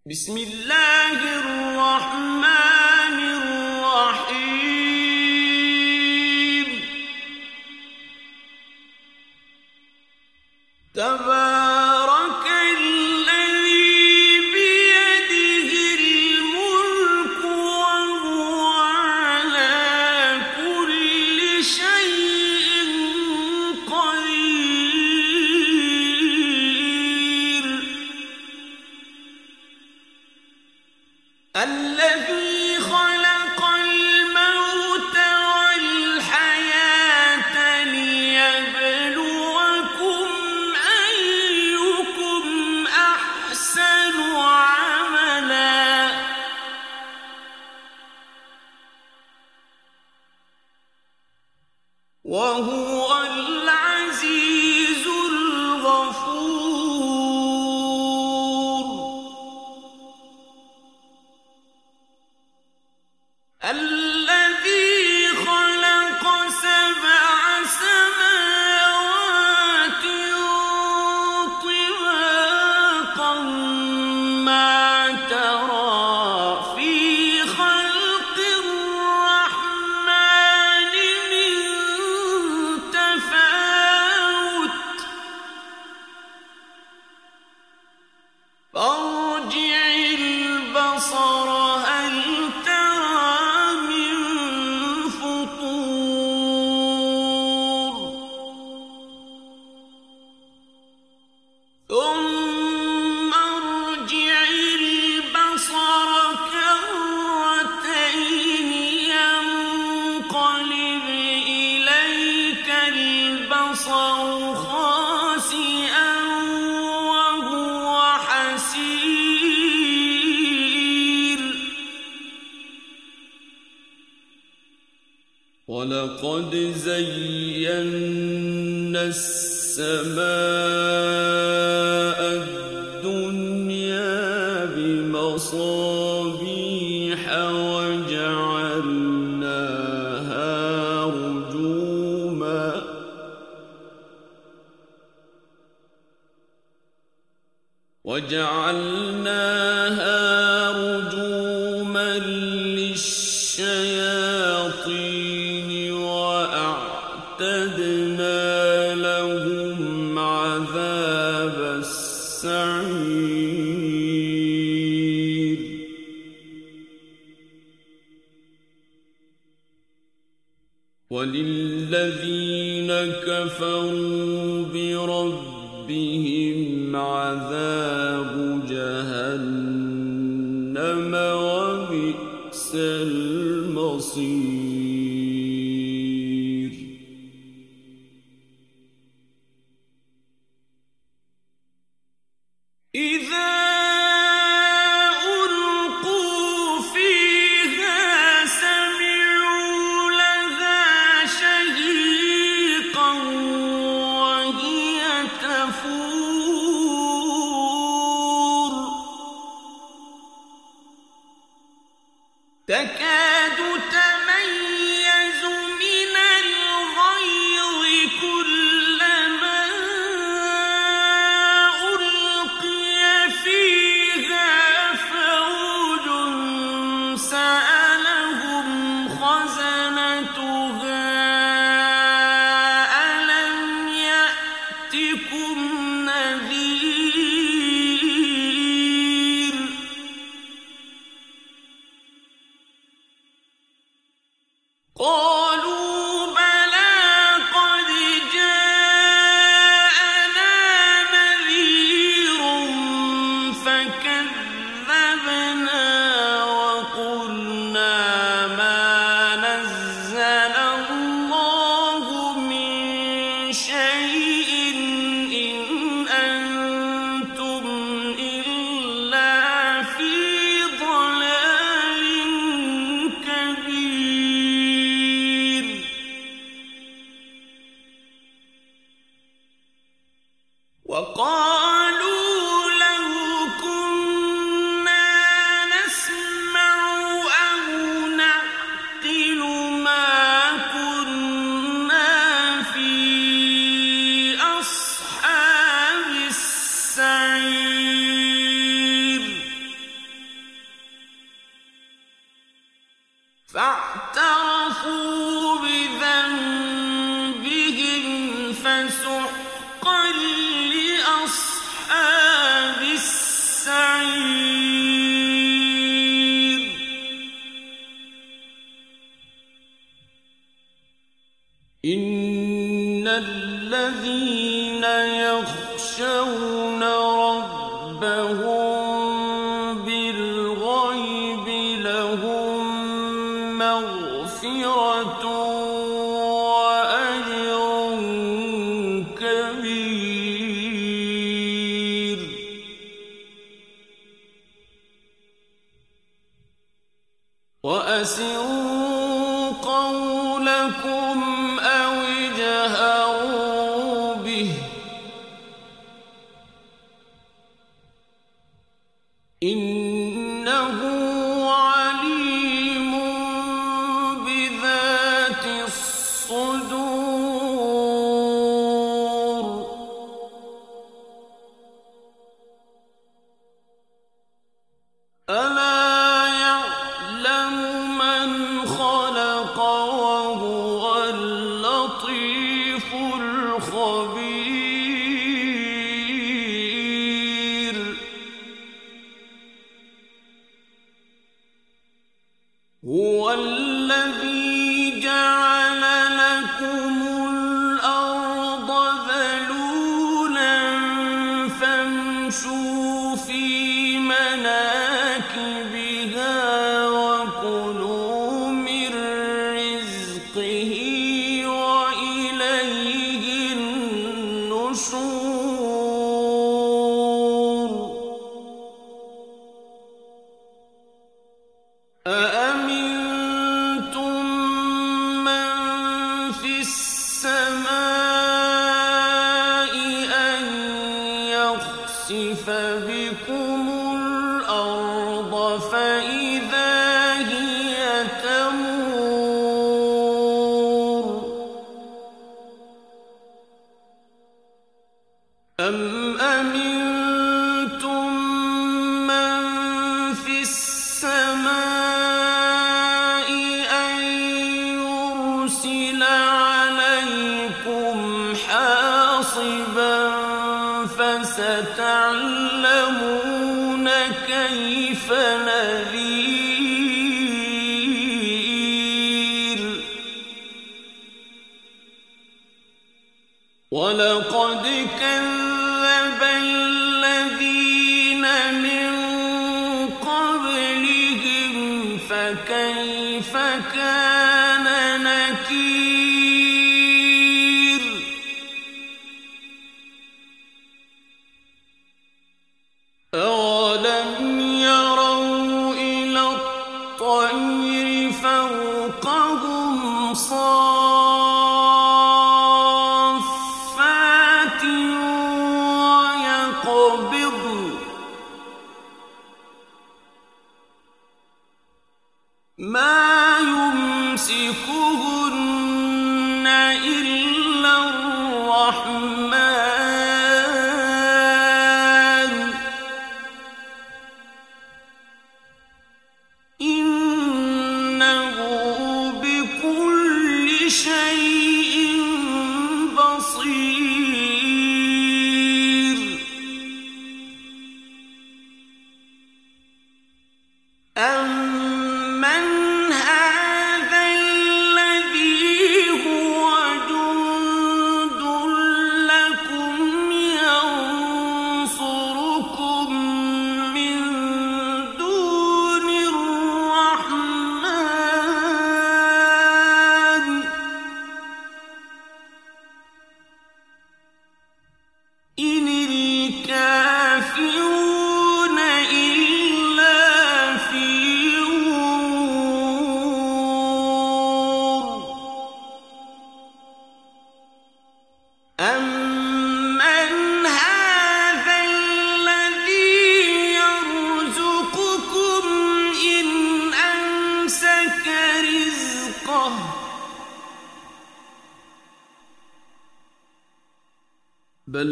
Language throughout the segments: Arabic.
بسم الله الرحمن الرحيم تبارك الذي بيده الملك وهو على كل شيء قدير الذي خلق الموت والحياة ليبلوكم أيكم أحسن عملا وهو العزيز الغفور الذي خلق سبع سماوات طباقا ما ترى في خلق الرحمن من تفاوت فارجع البصر هل ترى من فطور ثم ارجع البصر كرتين ينقلب إليك البصر خاسئا وهو حسير ولقد زينا السماء الدنيا بمصابيح وجعلناها رجوما للشياطين وأعتدنا لهم عذاب السعير وللذين كفروا بربهم عذاب جهنم وبئس المصير إذا ألقوا فيها سمعوا لها شهيقا وهي تفور تكاد تميز من الغيظ كلما ألقي فيها فوج سألهم خزنتها ألم يأتكم نذير فاعترفوا بذنبهم فسحقا لأصحاب السعير. إن الذين يخشون ربهم بالغيب لهم مغفرة وأجر كبير. وأسروا قولكم أو اجهروا به إنه عليم بذات الصدور. ألا يعلم من خلق وهو اللطيف الخبير. هو الذي جعل لكم الأرض ذلولا فامشوا في مناكبها وكلوا من رزقه وإليه النشور. أأمنتم من في السماء أن يخسف بكم الأرض فإذا هي تمور. أم أمنتم من في السماء أن يرسل عليكم حاصبا فستعلمون كيف نذير. ولقد كذب الذين من قبلهم فكيف كان نكير. أولم يروا إلى الطير فوقهم صافات ويقبضن ما يمسكهن إلا الرحمن إنه بكل شيء بصير. أمن هذا الذي هو جند لكم ينصركم من دون الرحمن إن الكافرون إلا في غرور. أمن هذا الذي يرزقكم إن أمسك رزقه بل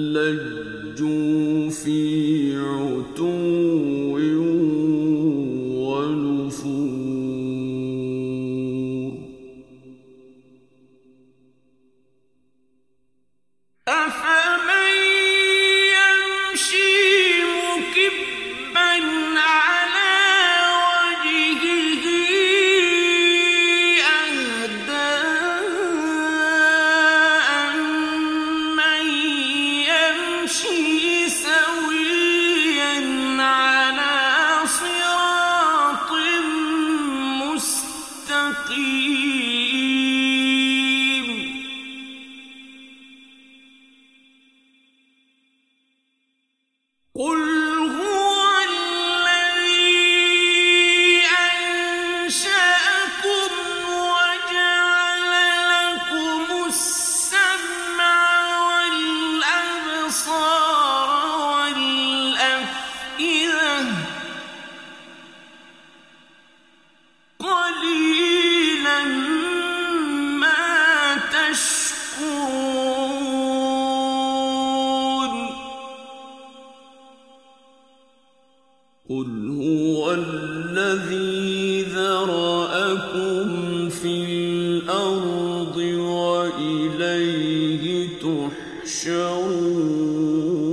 لجوا في عتو ونفور. قل هو الذي ذرأكم في الأرض وإليه تحشرون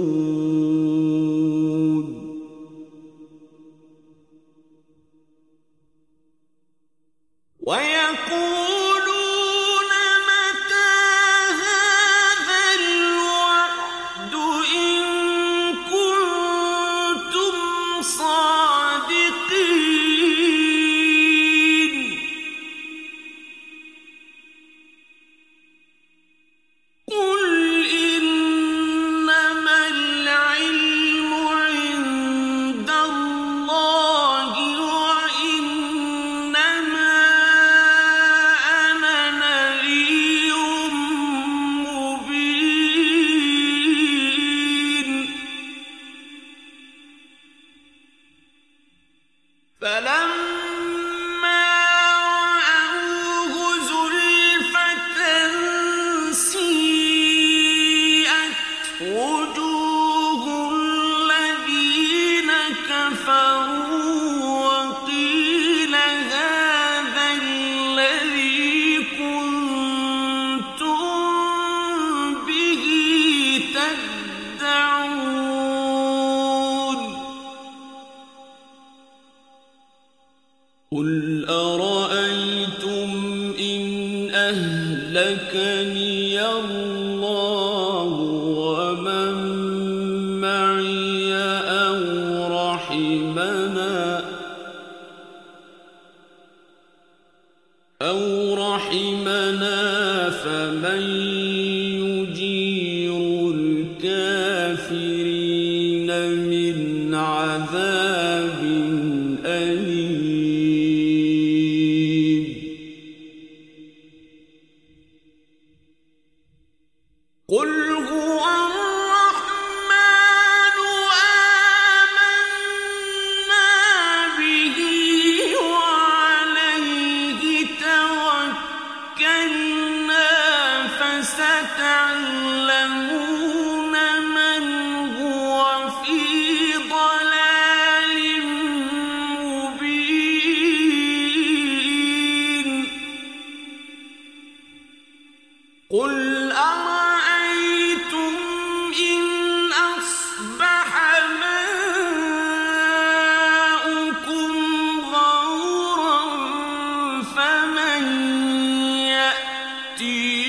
ويقولون متى هذا الوعد إن كنتم صادقين قل إنما العلم عند الله وإنما أنا نذير مبين فلما رأوه زلفة سيئت وجوه الذين كفروا وقيل هذا الذي كنتم به تدعون قل أرأيتم إن أهلكني الله ومن معي أو رحمنا فمن يجير الكافرين من عذاب أليم قل هو الرحمن آمنا به وعليه توكلنا فستعلمون من هو في ضلال مبين قل أرأيتم إن أصبح ماؤكم غورا فمن يأتي